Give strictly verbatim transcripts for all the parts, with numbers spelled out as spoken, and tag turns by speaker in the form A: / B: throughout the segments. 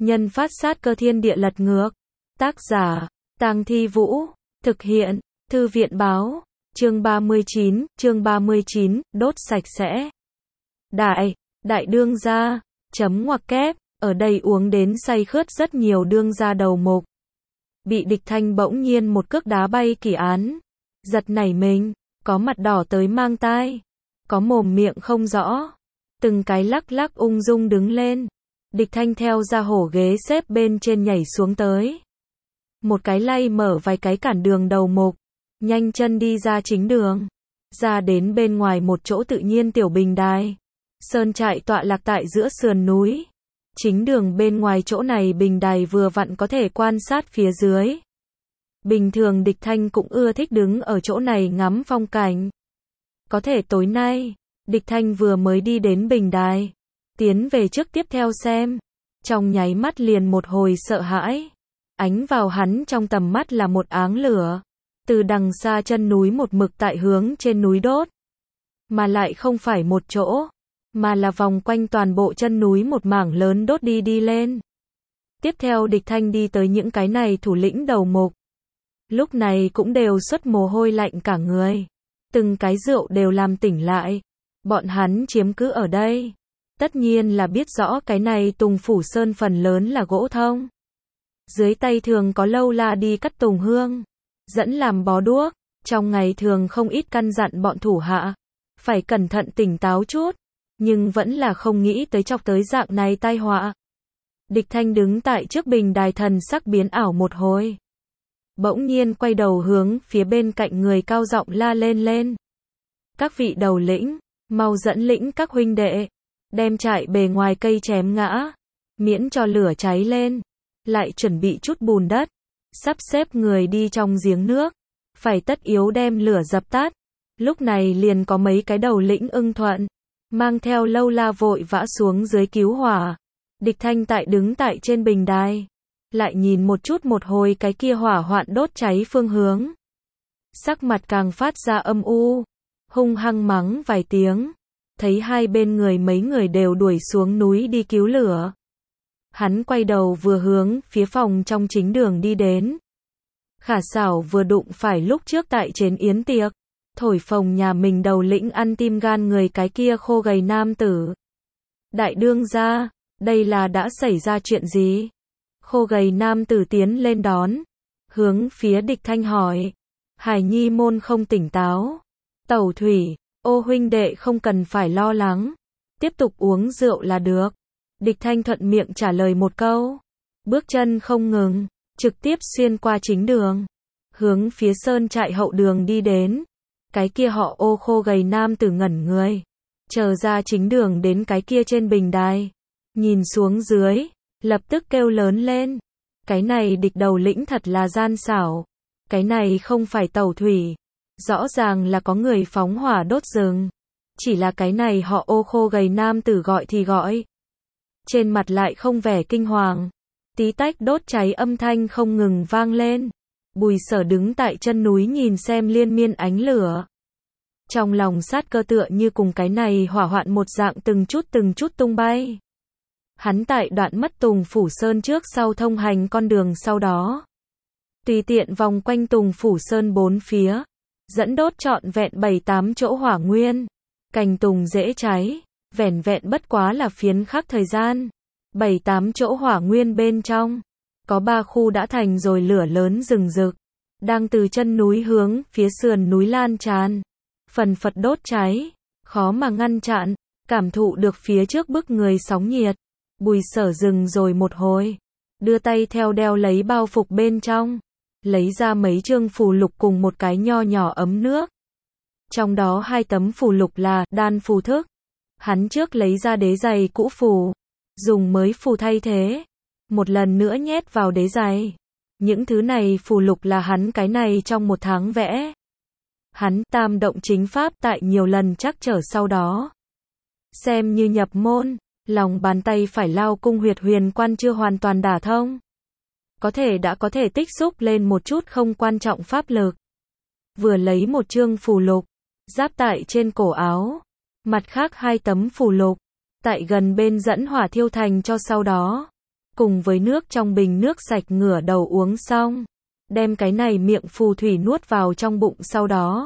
A: Nhân phát sát cơ thiên địa lật ngược. Tác giả, Tang Thi Vũ. Thực hiện, Thư viện báo. Chương ba mươi chín, chương ba mươi chín, đốt sạch sẽ. Đại, đại đương gia, chấm ngoặc kép, ở đây uống đến say khướt rất nhiều đương gia đầu mục. Bị địch thanh bỗng nhiên một cước đá bay Kỳ Án. Giật nảy mình, có mặt đỏ tới mang tai, có mồm miệng không rõ. Từng cái lắc lắc ung dung đứng lên. Địch thanh theo ra hổ ghế xếp bên trên nhảy xuống tới. Một cái lay mở vài cái cản đường đầu mục. Nhanh chân đi ra chính đường. Ra đến bên ngoài một chỗ tự nhiên tiểu bình đài. Sơn trại tọa lạc tại giữa sườn núi. Chính đường bên ngoài chỗ này bình đài vừa vặn có thể quan sát phía dưới. Bình thường địch thanh cũng ưa thích đứng ở chỗ này ngắm phong cảnh. Có thể tối nay, địch thanh vừa mới đi đến bình đài. Tiến về trước tiếp theo xem. Trong nháy mắt liền một hồi sợ hãi. Ánh vào hắn trong tầm mắt là một áng lửa. Từ đằng xa chân núi một mực tại hướng trên núi đốt. Mà lại không phải một chỗ. Mà là vòng quanh toàn bộ chân núi một mảng lớn đốt đi đi lên. Tiếp theo địch thanh đi tới những cái này thủ lĩnh đầu mục. Lúc này cũng đều xuất mồ hôi lạnh cả người. Từng cái rượu đều làm tỉnh lại. Bọn hắn chiếm cứ ở đây. Tất nhiên là biết rõ cái này Tùng Phủ Sơn phần lớn là gỗ thông. Dưới tay thường có lâu la đi cắt tùng hương. Dẫn làm bó đuốc. Trong ngày thường không ít căn dặn bọn thủ hạ. Phải cẩn thận tỉnh táo chút. Nhưng vẫn là không nghĩ tới chọc tới dạng này tai họa. Địch thanh đứng tại trước bình đài thần sắc biến ảo một hồi. Bỗng nhiên quay đầu hướng phía bên cạnh người cao giọng la lên lên. Các vị đầu lĩnh, mau dẫn lĩnh các huynh đệ. Đem trại bề ngoài cây chém ngã. Miễn cho lửa cháy lên. Lại chuẩn bị chút bùn đất. Sắp xếp người đi trong giếng nước. Phải tất yếu đem lửa dập tắt. Lúc này liền có mấy cái đầu lĩnh ưng thuận. Mang theo lâu la vội vã xuống dưới cứu hỏa. Địch thanh tại đứng tại trên bình đài. Lại nhìn một chút một hồi cái kia hỏa hoạn đốt cháy phương hướng. Sắc mặt càng phát ra âm u. Hung hăng mắng vài tiếng. Thấy hai bên người mấy người đều đuổi xuống núi đi cứu lửa. Hắn quay đầu vừa hướng phía phòng trong chính đường đi đến. Khả xảo vừa đụng phải lúc trước tại trên yến tiệc. Thổi phồng nhà mình đầu lĩnh ăn tim gan người cái kia khô gầy nam tử. Đại đương gia, đây là đã xảy ra chuyện gì? Khô gầy nam tử tiến lên đón. Hướng phía địch thanh hỏi. Hải nhi môn không tỉnh táo. Tẩu thủy, ô huynh đệ không cần phải lo lắng. Tiếp tục uống rượu là được. Địch thanh thuận miệng trả lời một câu. Bước chân không ngừng. Trực tiếp xuyên qua chính đường. Hướng phía sơn trại hậu đường đi đến. Cái kia họ ô khô gầy nam tử ngẩn người. Chờ ra chính đường đến cái kia trên bình đài. Nhìn xuống dưới. Lập tức kêu lớn lên. Cái này địch đầu lĩnh thật là gian xảo. Cái này không phải tẩu thủy. Rõ ràng là có người phóng hỏa đốt rừng. Chỉ là cái này họ ô khô gầy nam tử gọi thì gọi. Trên mặt lại không vẻ kinh hoàng. Tí tách đốt cháy âm thanh không ngừng vang lên. Bùi Sở đứng tại chân núi nhìn xem liên miên ánh lửa. Trong lòng sát cơ tựa như cùng cái này hỏa hoạn một dạng từng chút từng chút tung bay. Hắn tại đoạn mất Tùng Phủ Sơn trước sau thông hành con đường sau đó. Tùy tiện vòng quanh Tùng Phủ Sơn bốn phía. Dẫn đốt trọn vẹn bảy tám chỗ hỏa nguyên. Cành tùng dễ cháy. Vẻn vẹn bất quá là phiến khắc thời gian. Bảy tám chỗ hỏa nguyên bên trong. Có ba khu đã thành rồi lửa lớn rừng rực. Đang từ chân núi hướng phía sườn núi lan tràn. Phần phật đốt cháy. Khó mà ngăn chặn. Cảm thụ được phía trước bức người sóng nhiệt. Bùi Sở dừng rồi một hồi. Đưa tay theo đeo lấy bao phục bên trong. Lấy ra mấy chương phù lục cùng một cái nho nhỏ ấm nước. Trong đó hai tấm phù lục là đan phù thức. Hắn trước lấy ra đế giày cũ phù. Dùng mới phù thay thế. Một lần nữa nhét vào đế giày. Những thứ này phù lục là hắn cái này trong một tháng vẽ. Hắn tam động chính pháp tại nhiều lần chắc trở sau đó. Xem như nhập môn. Lòng bàn tay phải lao cung huyệt huyền quan chưa hoàn toàn đả thông. Có thể đã có thể tích xúc lên một chút không quan trọng pháp lực. Vừa lấy một chương phù lục. Giáp tại trên cổ áo. Mặt khác hai tấm phù lục. Tại gần bên dẫn hỏa thiêu thành cho sau đó. cùng với nước trong bình nước sạch ngửa đầu uống xong, đem cái này miệng phù thủy nuốt vào trong bụng sau đó.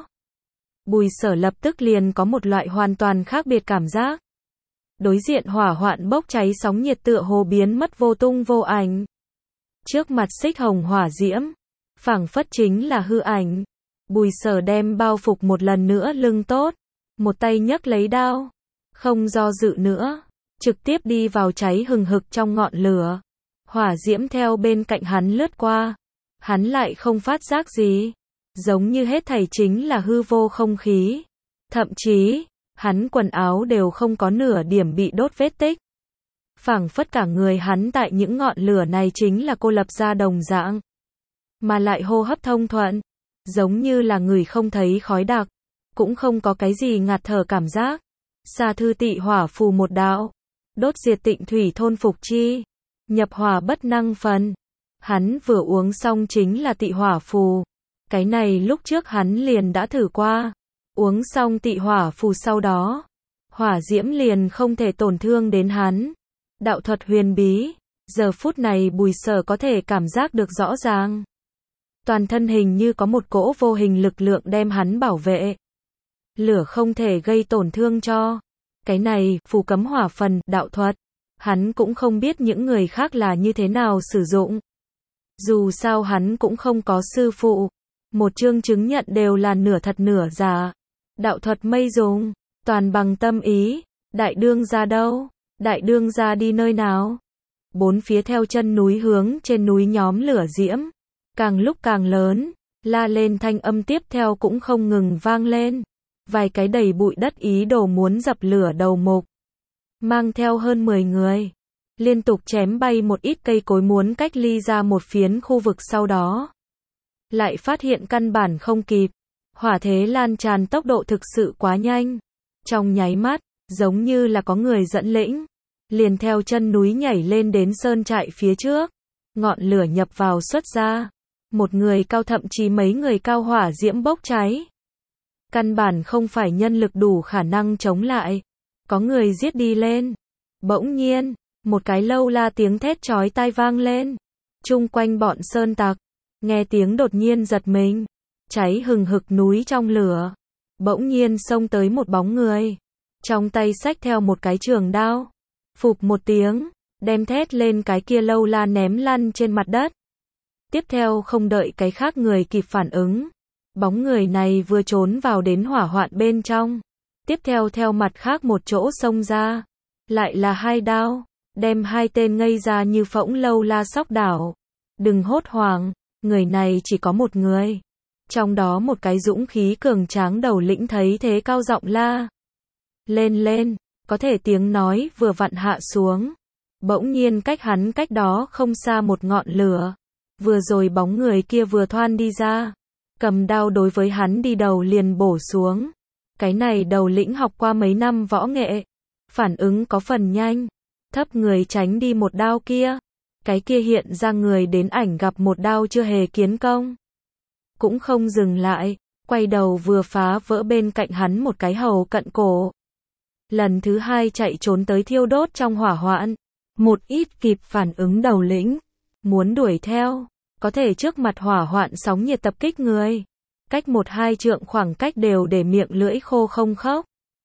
A: Bùi Sở lập tức liền có một loại hoàn toàn khác biệt cảm giác. Đối diện hỏa hoạn bốc cháy sóng nhiệt tựa hồ biến mất vô tung vô ảnh. Trước mặt xích hồng hỏa diễm, phảng phất chính là hư ảnh. Bùi Sở đem bao phục một lần nữa lưng tốt, một tay nhấc lấy đao, không do dự nữa, trực tiếp đi vào cháy hừng hực trong ngọn lửa. Hỏa diễm theo bên cạnh hắn lướt qua, hắn lại không phát giác gì, giống như hết thảy chính là hư vô không khí. Thậm chí, hắn quần áo đều không có nửa điểm bị đốt vết tích. Phảng phất cả người hắn tại những ngọn lửa này chính là cô lập ra đồng dạng, mà lại hô hấp thông thuận, giống như là người không thấy khói đặc, cũng không có cái gì ngạt thở cảm giác. Sa thư tị hỏa phù một đạo, đốt diệt tịnh thủy thôn phục chi, nhập hỏa bất năng phần. Hắn vừa uống xong chính là tị hỏa phù. Cái này lúc trước hắn liền đã thử qua. Uống xong tị hỏa phù sau đó, hỏa diễm liền không thể tổn thương đến hắn. Đạo thuật huyền bí, giờ phút này Bùi Sở có thể cảm giác được rõ ràng. Toàn thân hình như có một cỗ vô hình lực lượng đem hắn bảo vệ. Lửa không thể gây tổn thương cho. Cái này, phù cấm hỏa phần, đạo thuật. Hắn cũng không biết những người khác là như thế nào sử dụng. Dù sao hắn cũng không có sư phụ. Một chương chứng nhận đều là nửa thật nửa giả. Đạo thuật mây dùng, toàn bằng tâm ý. Đại đương gia đâu? Đại đương gia đi nơi nào? Bốn phía theo chân núi hướng trên núi nhóm lửa diễm. Càng lúc càng lớn, la lên thanh âm tiếp theo cũng không ngừng vang lên. Vài cái đầy bụi đất ý đồ muốn dập lửa đầu mục. Mang theo hơn mười người. Liên tục chém bay một ít cây cối muốn cách ly ra một phiến khu vực sau đó. Lại phát hiện căn bản không kịp. Hỏa thế lan tràn tốc độ thực sự quá nhanh. Trong nháy mắt, giống như là có người dẫn lĩnh. Liền theo chân núi nhảy lên đến sơn trại phía trước. Ngọn lửa nhập vào xuất ra. Một người cao thậm chí mấy người cao hỏa diễm bốc cháy. Căn bản không phải nhân lực đủ khả năng chống lại. Có người giết đi lên. Bỗng nhiên, một cái lâu la tiếng thét chói tai vang lên. Chung quanh bọn sơn tặc, nghe tiếng đột nhiên giật mình. Cháy hừng hực núi trong lửa. Bỗng nhiên xông tới một bóng người. Trong tay xách theo một cái trường đao. Phụp một tiếng, đem thét lên cái kia lâu la ném lăn trên mặt đất. Tiếp theo không đợi cái khác người kịp phản ứng. Bóng người này vừa trốn vào đến hỏa hoạn bên trong. Tiếp theo theo mặt khác một chỗ xông ra. Lại là hai đao. Đem hai tên ngây ra như phỗng lâu la sóc đảo. Đừng hốt hoảng. Người này chỉ có một người. Trong đó một cái dũng khí cường tráng đầu lĩnh thấy thế cao giọng la. Lên lên. Có thể tiếng nói vừa vặn hạ xuống. Bỗng nhiên cách hắn cách đó không xa một ngọn lửa. Vừa rồi bóng người kia vừa thoăn đi ra. Cầm đao đối với hắn đi đầu liền bổ xuống. Cái này đầu lĩnh học qua mấy năm võ nghệ. Phản ứng có phần nhanh. Thấp người tránh đi một đao kia. Cái kia hiện ra người đến ảnh gặp một đao chưa hề kiến công. Cũng không dừng lại. Quay đầu vừa phá vỡ bên cạnh hắn một cái hầu cận cổ. Lần thứ hai chạy trốn tới thiêu đốt trong hỏa hoạn. Một ít kịp phản ứng đầu lĩnh. Muốn đuổi theo. Có thể trước mặt hỏa hoạn sóng nhiệt tập kích người. Cách một hai trượng khoảng cách đều để miệng lưỡi khô không khóc.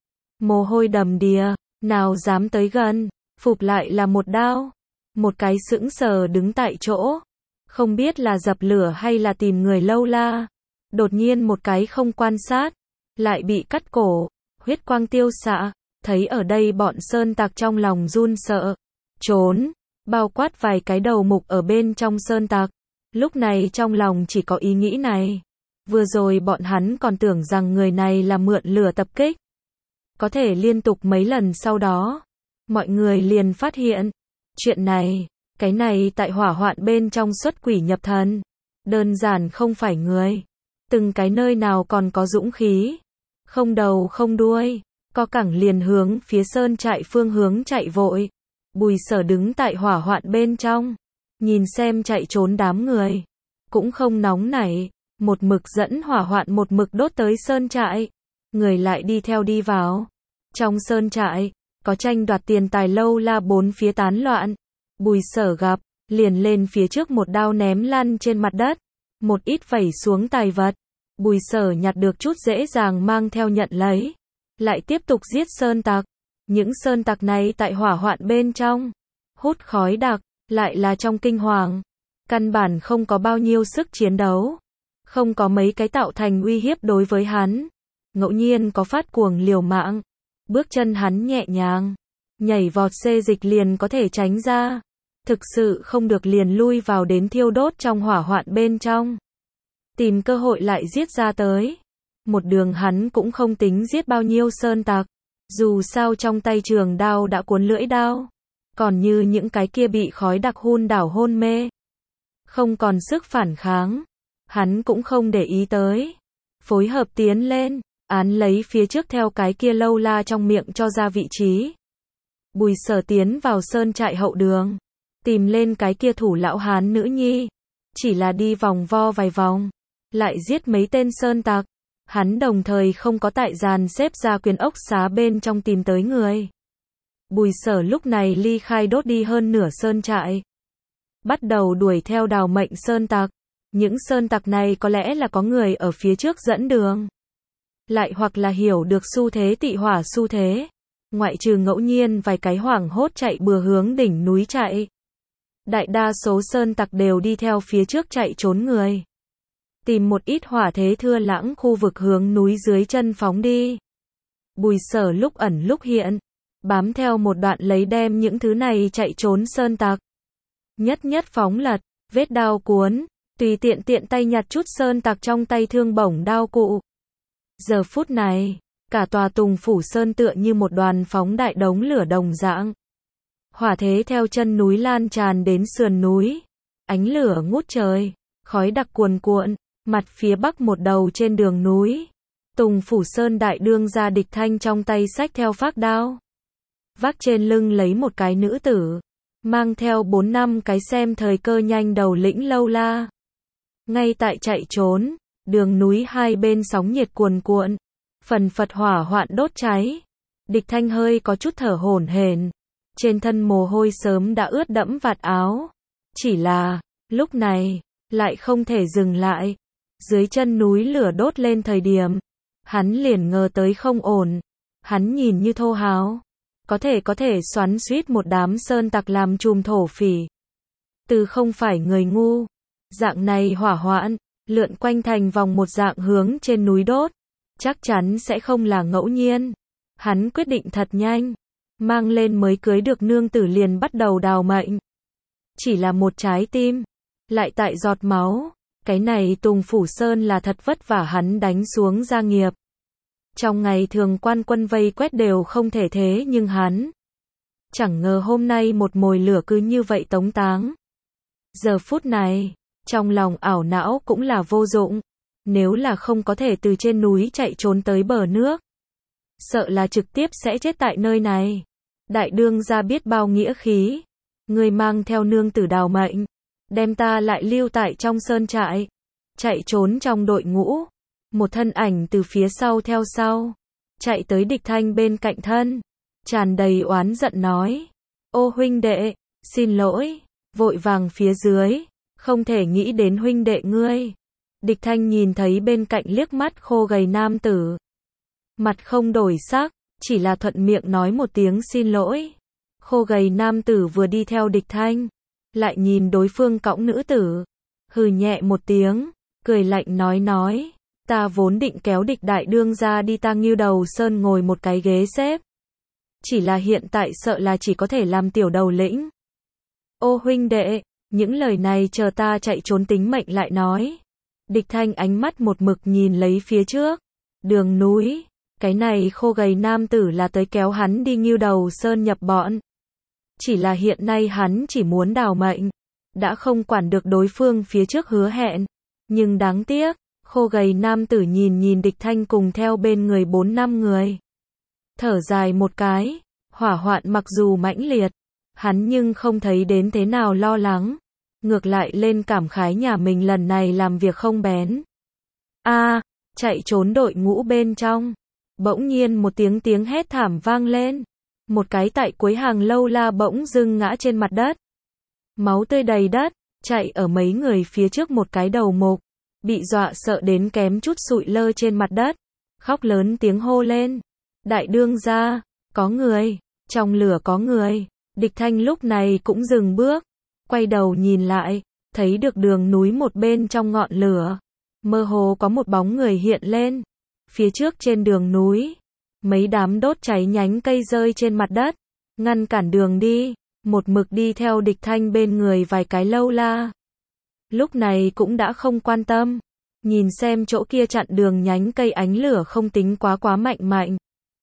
A: Mồ hôi đầm đìa. Nào dám tới gần. Phục lại là một đao. Một cái sững sờ đứng tại chỗ. Không biết là dập lửa hay là tìm người lâu la. Đột nhiên một cái không quan sát. Lại bị cắt cổ. Huyết quang tiêu xạ. Thấy ở đây bọn sơn tặc trong lòng run sợ. Trốn. Bao quát vài cái đầu mục ở bên trong sơn tặc. Lúc này trong lòng chỉ có ý nghĩ này. Vừa rồi bọn hắn còn tưởng rằng người này là mượn lửa tập kích. Có thể liên tục mấy lần sau đó. Mọi người liền phát hiện. Chuyện này, cái này tại hỏa hoạn bên trong xuất quỷ nhập thần. Đơn giản không phải người. Từng cái nơi nào còn có dũng khí. Không đầu không đuôi. Co cẳng liền hướng phía sơn trại phương hướng chạy vội. Bùi Sở đứng tại hỏa hoạn bên trong. Nhìn xem chạy trốn đám người. Cũng không nóng nảy. Một mực dẫn hỏa hoạn một mực đốt tới sơn trại. Người lại đi theo đi vào. Trong sơn trại, có tranh đoạt tiền tài lâu la bốn phía tán loạn. Bùi Sở gặp, liền lên phía trước một đao ném lăn trên mặt đất, một ít vẩy xuống tài vật. Bùi Sở nhặt được chút dễ dàng mang theo nhận lấy, lại tiếp tục giết sơn tặc. Những sơn tặc này tại hỏa hoạn bên trong, hút khói đặc, lại là trong kinh hoàng, căn bản không có bao nhiêu sức chiến đấu, không có mấy cái tạo thành uy hiếp đối với hắn. Ngẫu nhiên có phát cuồng liều mạng, bước chân hắn nhẹ nhàng, nhảy vọt xê dịch liền có thể tránh ra, thực sự không được liền lui vào đến thiêu đốt trong hỏa hoạn bên trong, tìm cơ hội lại giết ra tới. Một đường hắn cũng không tính giết bao nhiêu sơn tặc, dù sao trong tay trường đao đã cuốn lưỡi đao, còn như những cái kia bị khói đặc hun đảo hôn mê, không còn sức phản kháng, hắn cũng không để ý tới, phối hợp tiến lên, án lấy phía trước theo cái kia lâu la trong miệng cho ra vị trí. Bùi Sở tiến vào sơn trại hậu đường, tìm lên cái kia thủ lão hán nữ nhi, chỉ là đi vòng vo vài vòng, lại giết mấy tên sơn tặc. Hắn đồng thời không có tại dàn xếp ra quyền ốc xá bên trong tìm tới người. Bùi Sở lúc này ly khai đốt đi hơn nửa sơn trại, bắt đầu đuổi theo đào mệnh sơn tặc. Những sơn tặc này có lẽ là có người ở phía trước dẫn đường, lại hoặc là hiểu được xu thế tị hỏa xu thế, ngoại trừ ngẫu nhiên vài cái hoảng hốt chạy bừa hướng đỉnh núi chạy. Đại đa số sơn tặc đều đi theo phía trước chạy trốn người, tìm một ít hỏa thế thưa lãng khu vực hướng núi dưới chân phóng đi. Bùi Sở lúc ẩn lúc hiện, bám theo một đoạn lấy đem những thứ này chạy trốn sơn tặc. Nhất nhất phóng lật, vết đao cuốn, tùy tiện tiện tay nhặt chút sơn tặc trong tay thương bổng đao cụ. Giờ phút này, cả tòa Tùng Phủ Sơn tựa như một đoàn phóng đại đống lửa đồng dạng. Hỏa thế theo chân núi lan tràn đến sườn núi, ánh lửa ngút trời, khói đặc cuồn cuộn. Mặt phía bắc một đầu trên đường núi, Tùng Phủ Sơn đại đương gia Địch Thanh trong tay xách theo phác đao, vác trên lưng lấy một cái nữ tử, mang theo bốn năm cái xem thời cơ nhanh đầu lĩnh lâu la. Ngay tại chạy trốn, đường núi hai bên sóng nhiệt cuồn cuộn, phần phật hỏa hoạn đốt cháy. Địch Thanh hơi có chút thở hổn hển, trên thân mồ hôi sớm đã ướt đẫm vạt áo, chỉ là lúc này lại không thể dừng lại. Dưới chân núi lửa đốt lên thời điểm, hắn liền ngờ tới không ổn. Hắn nhìn như thô háo, có thể có thể xoắn xuýt một đám sơn tặc làm chùm thổ phỉ. Từ không phải người ngu, dạng này hỏa hoạn, lượn quanh thành vòng một dạng hướng trên núi đốt, chắc chắn sẽ không là ngẫu nhiên. Hắn quyết định thật nhanh, mang lên mới cưới được nương tử liền bắt đầu đào mệnh. Chỉ là một trái tim, lại tại giọt máu. Cái này Tùng Phủ Sơn là thật vất vả hắn đánh xuống gia nghiệp. Trong ngày thường quan quân vây quét đều không thể thế nhưng hắn chẳng ngờ hôm nay một mồi lửa cứ như vậy tống táng. Giờ phút này, trong lòng ảo não cũng là vô dụng. Nếu là không có thể từ trên núi chạy trốn tới bờ nước, sợ là trực tiếp sẽ chết tại nơi này. Đại đương gia biết bao nghĩa khí, người mang theo nương tử đào mệnh, đem ta lại lưu tại trong sơn trại, chạy trốn trong đội ngũ. Một thân ảnh từ phía sau theo sau, chạy tới Địch Thanh bên cạnh thân, tràn đầy oán giận nói: "Ô huynh đệ, xin lỗi." Vội vàng phía dưới, không thể nghĩ đến huynh đệ ngươi. Địch Thanh nhìn thấy bên cạnh liếc mắt khô gầy nam tử, mặt không đổi sắc, chỉ là thuận miệng nói một tiếng xin lỗi. Khô gầy nam tử vừa đi theo Địch Thanh, lại nhìn đối phương cõng nữ tử, hừ nhẹ một tiếng, cười lạnh nói nói: "Ta vốn định kéo Địch đại đương gia đi ta Ngưu Đầu Sơn ngồi một cái ghế xếp, chỉ là hiện tại sợ là chỉ có thể làm tiểu đầu lĩnh." "Ô huynh đệ, những lời này chờ ta chạy trốn tính mệnh lại nói." Địch Thanh ánh mắt một mực nhìn lấy phía trước, đường núi, cái này khô gầy nam tử là tới kéo hắn đi Ngưu Đầu Sơn nhập bọn. Chỉ là hiện nay hắn chỉ muốn đào mệnh, đã không quản được đối phương phía trước hứa hẹn. Nhưng đáng tiếc, khô gầy nam tử nhìn nhìn Địch Thanh cùng theo bên người bốn năm người, thở dài một cái. Hỏa hoạn mặc dù mãnh liệt, hắn nhưng không thấy đến thế nào lo lắng, ngược lại lên cảm khái nhà mình lần này làm việc không bén. A, chạy trốn đội ngũ bên trong, bỗng nhiên một tiếng tiếng hét thảm vang lên. Một cái tại cuối hàng lâu la bỗng dưng ngã trên mặt đất, máu tươi đầy đất, chạy ở mấy người phía trước một cái đầu mục, bị dọa sợ đến kém chút sụi lơ trên mặt đất, khóc lớn tiếng hô lên, đại đương gia, có người, trong lửa có người. Địch Thanh lúc này cũng dừng bước, quay đầu nhìn lại, thấy được đường núi một bên trong ngọn lửa, mơ hồ có một bóng người hiện lên, phía trước trên đường núi, mấy đám đốt cháy nhánh cây rơi trên mặt đất, ngăn cản đường đi, một mực đi theo Địch Thanh bên người vài cái lâu la. Lúc này cũng đã không quan tâm, nhìn xem chỗ kia chặn đường nhánh cây ánh lửa không tính quá quá mạnh mạnh.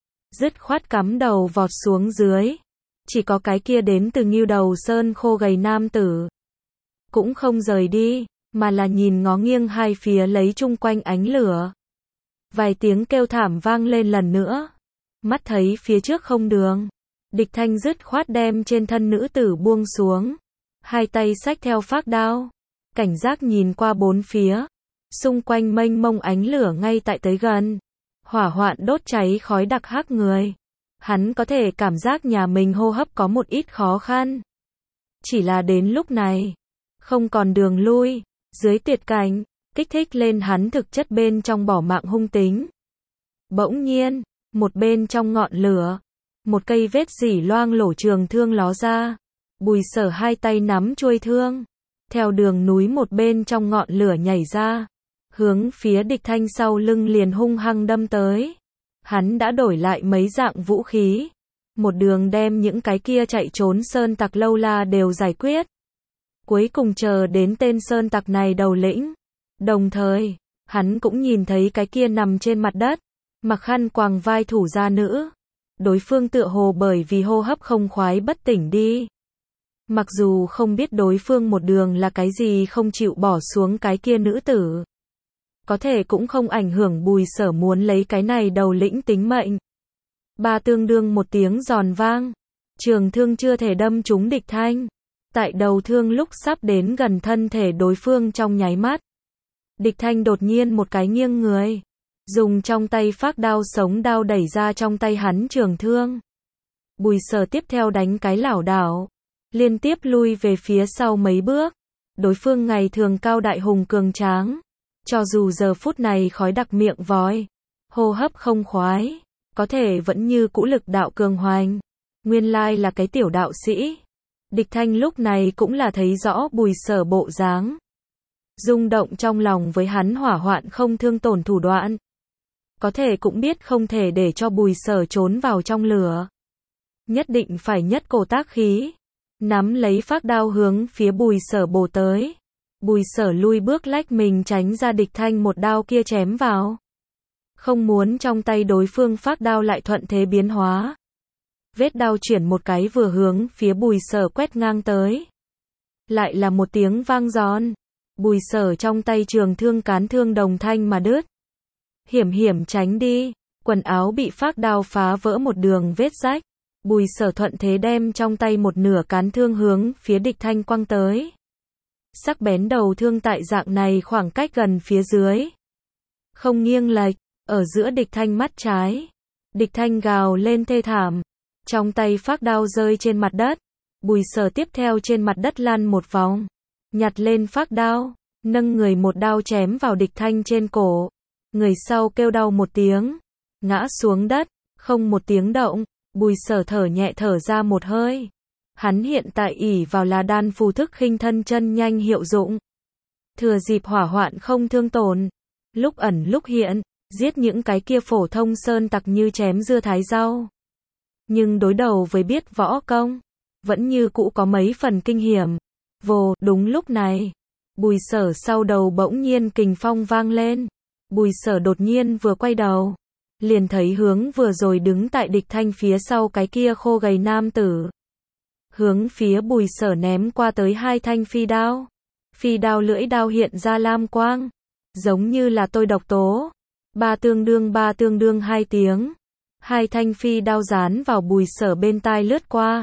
A: Dứt khoát cắm đầu vọt xuống dưới, chỉ có cái kia đến từ Ngưu Đầu Sơn khô gầy nam tử. Cũng không rời đi, mà là nhìn ngó nghiêng hai phía lấy chung quanh ánh lửa. Vài tiếng kêu thảm vang lên lần nữa, mắt thấy phía trước không đường. Địch Thanh dứt khoát đem trên thân nữ tử buông xuống, hai tay xách theo phác đao, cảnh giác nhìn qua bốn phía, xung quanh mênh mông ánh lửa ngay tại tới gần, hỏa hoạn đốt cháy khói đặc hắc người, hắn có thể cảm giác nhà mình hô hấp có một ít khó khăn. Chỉ là đến lúc này, không còn đường lui, dưới tuyệt cảnh, kích thích lên hắn thực chất bên trong bỏ mạng hung tính. Bỗng nhiên, một bên trong ngọn lửa, một cây vết dỉ loang lổ trường thương ló ra, Bùi Sở hai tay nắm chuôi thương, theo đường núi một bên trong ngọn lửa nhảy ra, hướng phía Địch Thanh sau lưng liền hung hăng đâm tới. Hắn đã đổi lại mấy dạng vũ khí, một đường đem những cái kia chạy trốn sơn tặc lâu la đều giải quyết. Cuối cùng chờ đến tên sơn tặc này đầu lĩnh. Đồng thời, hắn cũng nhìn thấy cái kia nằm trên mặt đất, mặc khăn quàng vai thủ gia nữ. Đối phương tựa hồ bởi vì hô hấp không khoái bất tỉnh đi. Mặc dù không biết đối phương một đường là cái gì không chịu bỏ xuống cái kia nữ tử. Có thể cũng không ảnh hưởng Bùi Sở muốn lấy cái này đầu lĩnh tính mệnh. Ba tương đương một tiếng giòn vang. Trường thương chưa thể đâm trúng Địch Thanh. Tại đầu thương lúc sắp đến gần thân thể đối phương trong nháy mắt. Địch Thanh đột nhiên một cái nghiêng người. Dùng trong tay phác đao sống đao đẩy ra trong tay hắn trường thương. Bùi Sở tiếp theo đánh cái lảo đảo. Liên tiếp lui về phía sau mấy bước. Đối phương ngày thường cao đại hùng cường tráng. Cho dù giờ phút này khói đặc miệng vòi, hô hấp không khoái, có thể vẫn như cũ lực đạo cường hoành. Nguyên lai là cái tiểu đạo sĩ. Địch Thanh lúc này cũng là thấy rõ Bùi Sở bộ dáng. Rung động trong lòng với hắn hỏa hoạn không thương tổn thủ đoạn. Có thể cũng biết không thể để cho Bùi Sở trốn vào trong lửa. Nhất định phải nhất cổ tác khí. Nắm lấy phác đao hướng phía Bùi Sở bổ tới. Bùi Sở lui bước lách mình tránh ra Địch Thanh một đao kia chém vào. Không muốn trong tay đối phương phác đao lại thuận thế biến hóa. Vết đao chuyển một cái vừa hướng phía Bùi Sở quét ngang tới. Lại là một tiếng vang giòn. Bùi Sở trong tay trường thương cán thương đồng thanh mà đứt. Hiểm hiểm tránh đi. Quần áo bị phác đao phá vỡ một đường vết rách. Bùi Sở thuận thế đem trong tay một nửa cán thương hướng phía Địch Thanh quăng tới. Sắc bén đầu thương tại dạng này khoảng cách gần phía dưới. Không nghiêng lệch, ở giữa Địch Thanh mắt trái. Địch Thanh gào lên thê thảm. Trong tay phác đao rơi trên mặt đất. Bùi Sở tiếp theo trên mặt đất lăn một vòng. Nhặt lên phác đao, nâng người một đao chém vào Địch Thanh trên cổ. Người sau kêu đau một tiếng. Ngã xuống đất, không một tiếng động. Bùi Sở thở nhẹ thở ra một hơi. Hắn hiện tại ỷ vào là đan phù thức khinh thân chân nhanh hiệu dụng. Thừa dịp hỏa hoạn không thương tổn. Lúc ẩn lúc hiện, giết những cái kia phổ thông sơn tặc như chém dưa thái rau. Nhưng đối đầu với biết võ công, vẫn như cũ có mấy phần kinh hiểm. Vồ, đúng lúc này, Bùi Sở sau đầu bỗng nhiên kình phong vang lên. Bùi Sở đột nhiên vừa quay đầu, liền thấy hướng vừa rồi đứng tại Địch Thanh phía sau cái kia khô gầy nam tử. Hướng phía Bùi Sở ném qua tới hai thanh phi đao. Phi đao lưỡi đao hiện ra lam quang, giống như là tôi độc tố. Ba tương đương ba tương đương hai tiếng. Hai thanh phi đao dán vào Bùi Sở bên tai lướt qua.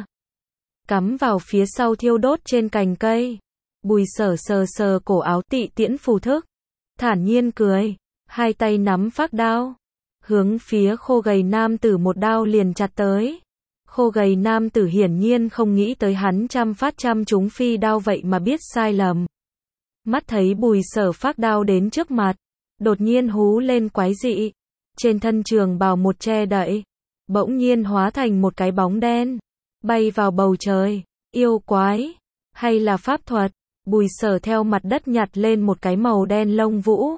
A: Cắm vào phía sau thiêu đốt trên cành cây. Bùi Sở sờ sờ cổ áo tị tiễn phù thức. Thản nhiên cười. Hai tay nắm phác đao. Hướng phía khô gầy nam tử một đao liền chặt tới. Khô gầy nam tử hiển nhiên không nghĩ tới hắn trăm phát trăm trúng phi đao vậy mà biết sai lầm. Mắt thấy Bùi Sở phác đao đến trước mặt, đột nhiên hú lên quái dị. Trên thân trường bào một che đậy, bỗng nhiên hóa thành một cái bóng đen, bay vào bầu trời. Yêu quái, hay là pháp thuật? Bùi Sở theo mặt đất nhặt lên một cái màu đen lông vũ.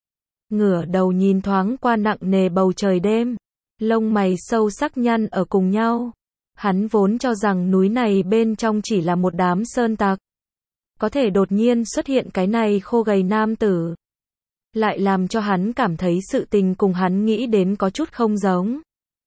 A: Ngửa đầu nhìn thoáng qua nặng nề bầu trời đêm, lông mày sâu sắc nhăn ở cùng nhau. Hắn vốn cho rằng núi này bên trong chỉ là một đám sơn tặc. Có thể đột nhiên xuất hiện cái này khô gầy nam tử, lại làm cho hắn cảm thấy sự tình cùng hắn nghĩ đến có chút không giống.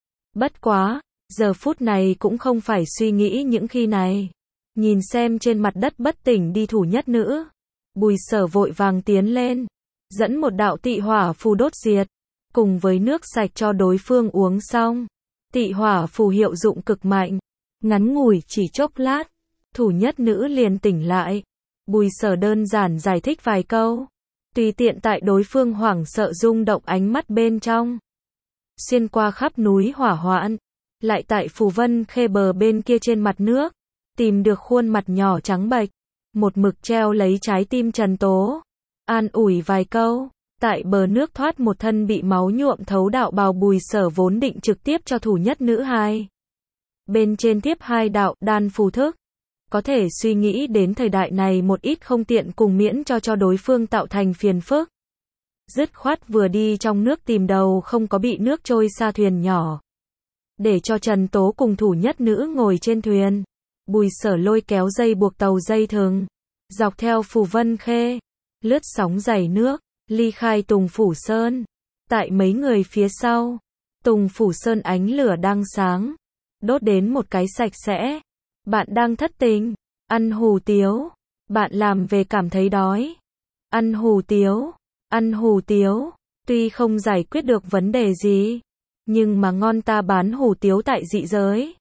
A: Bất quá, giờ phút này cũng không phải suy nghĩ những khi này. Nhìn xem trên mặt đất bất tỉnh đi thủ nhất nữ, Bùi Sở vội vàng tiến lên, dẫn một đạo tị hỏa phù đốt diệt, cùng với nước sạch cho đối phương uống xong. Tị hỏa phù hiệu dụng cực mạnh, ngắn ngủi chỉ chốc lát, thủ nhất nữ liền tỉnh lại. Bùi Sở đơn giản giải thích vài câu, tùy tiện tại đối phương hoảng sợ rung động ánh mắt bên trong. Xuyên qua khắp núi hỏa hoạn, lại tại Phù Vân Khê bờ bên kia trên mặt nước, tìm được khuôn mặt nhỏ trắng bệch, một mực treo lấy trái tim Trần Tố. An ủi vài câu, tại bờ nước thoát một thân bị máu nhuộm thấu đạo bào. Bùi Sở vốn định trực tiếp cho thủ nhất nữ hai bên trên tiếp hai đạo đan phù thức. Có thể suy nghĩ đến thời đại này một ít không tiện cùng miễn cho cho đối phương tạo thành phiền phức. Dứt khoát vừa đi trong nước tìm đầu không có bị nước trôi xa thuyền nhỏ, để cho Trần Tố cùng thủ nhất nữ ngồi trên thuyền. Bùi Sở lôi kéo dây buộc tàu dây thừng, dọc theo Phù Vân Khê, lướt sóng dày nước, ly khai Tùng Phủ Sơn. Tại mấy người phía sau, Tùng Phủ Sơn ánh lửa đang sáng, đốt đến một cái sạch sẽ. Bạn đang thất tình, ăn hủ tiếu, bạn làm về cảm thấy đói, ăn hủ tiếu, ăn hủ tiếu, tuy không giải quyết được vấn đề gì, nhưng mà ngon. Ta bán hủ tiếu tại dị giới.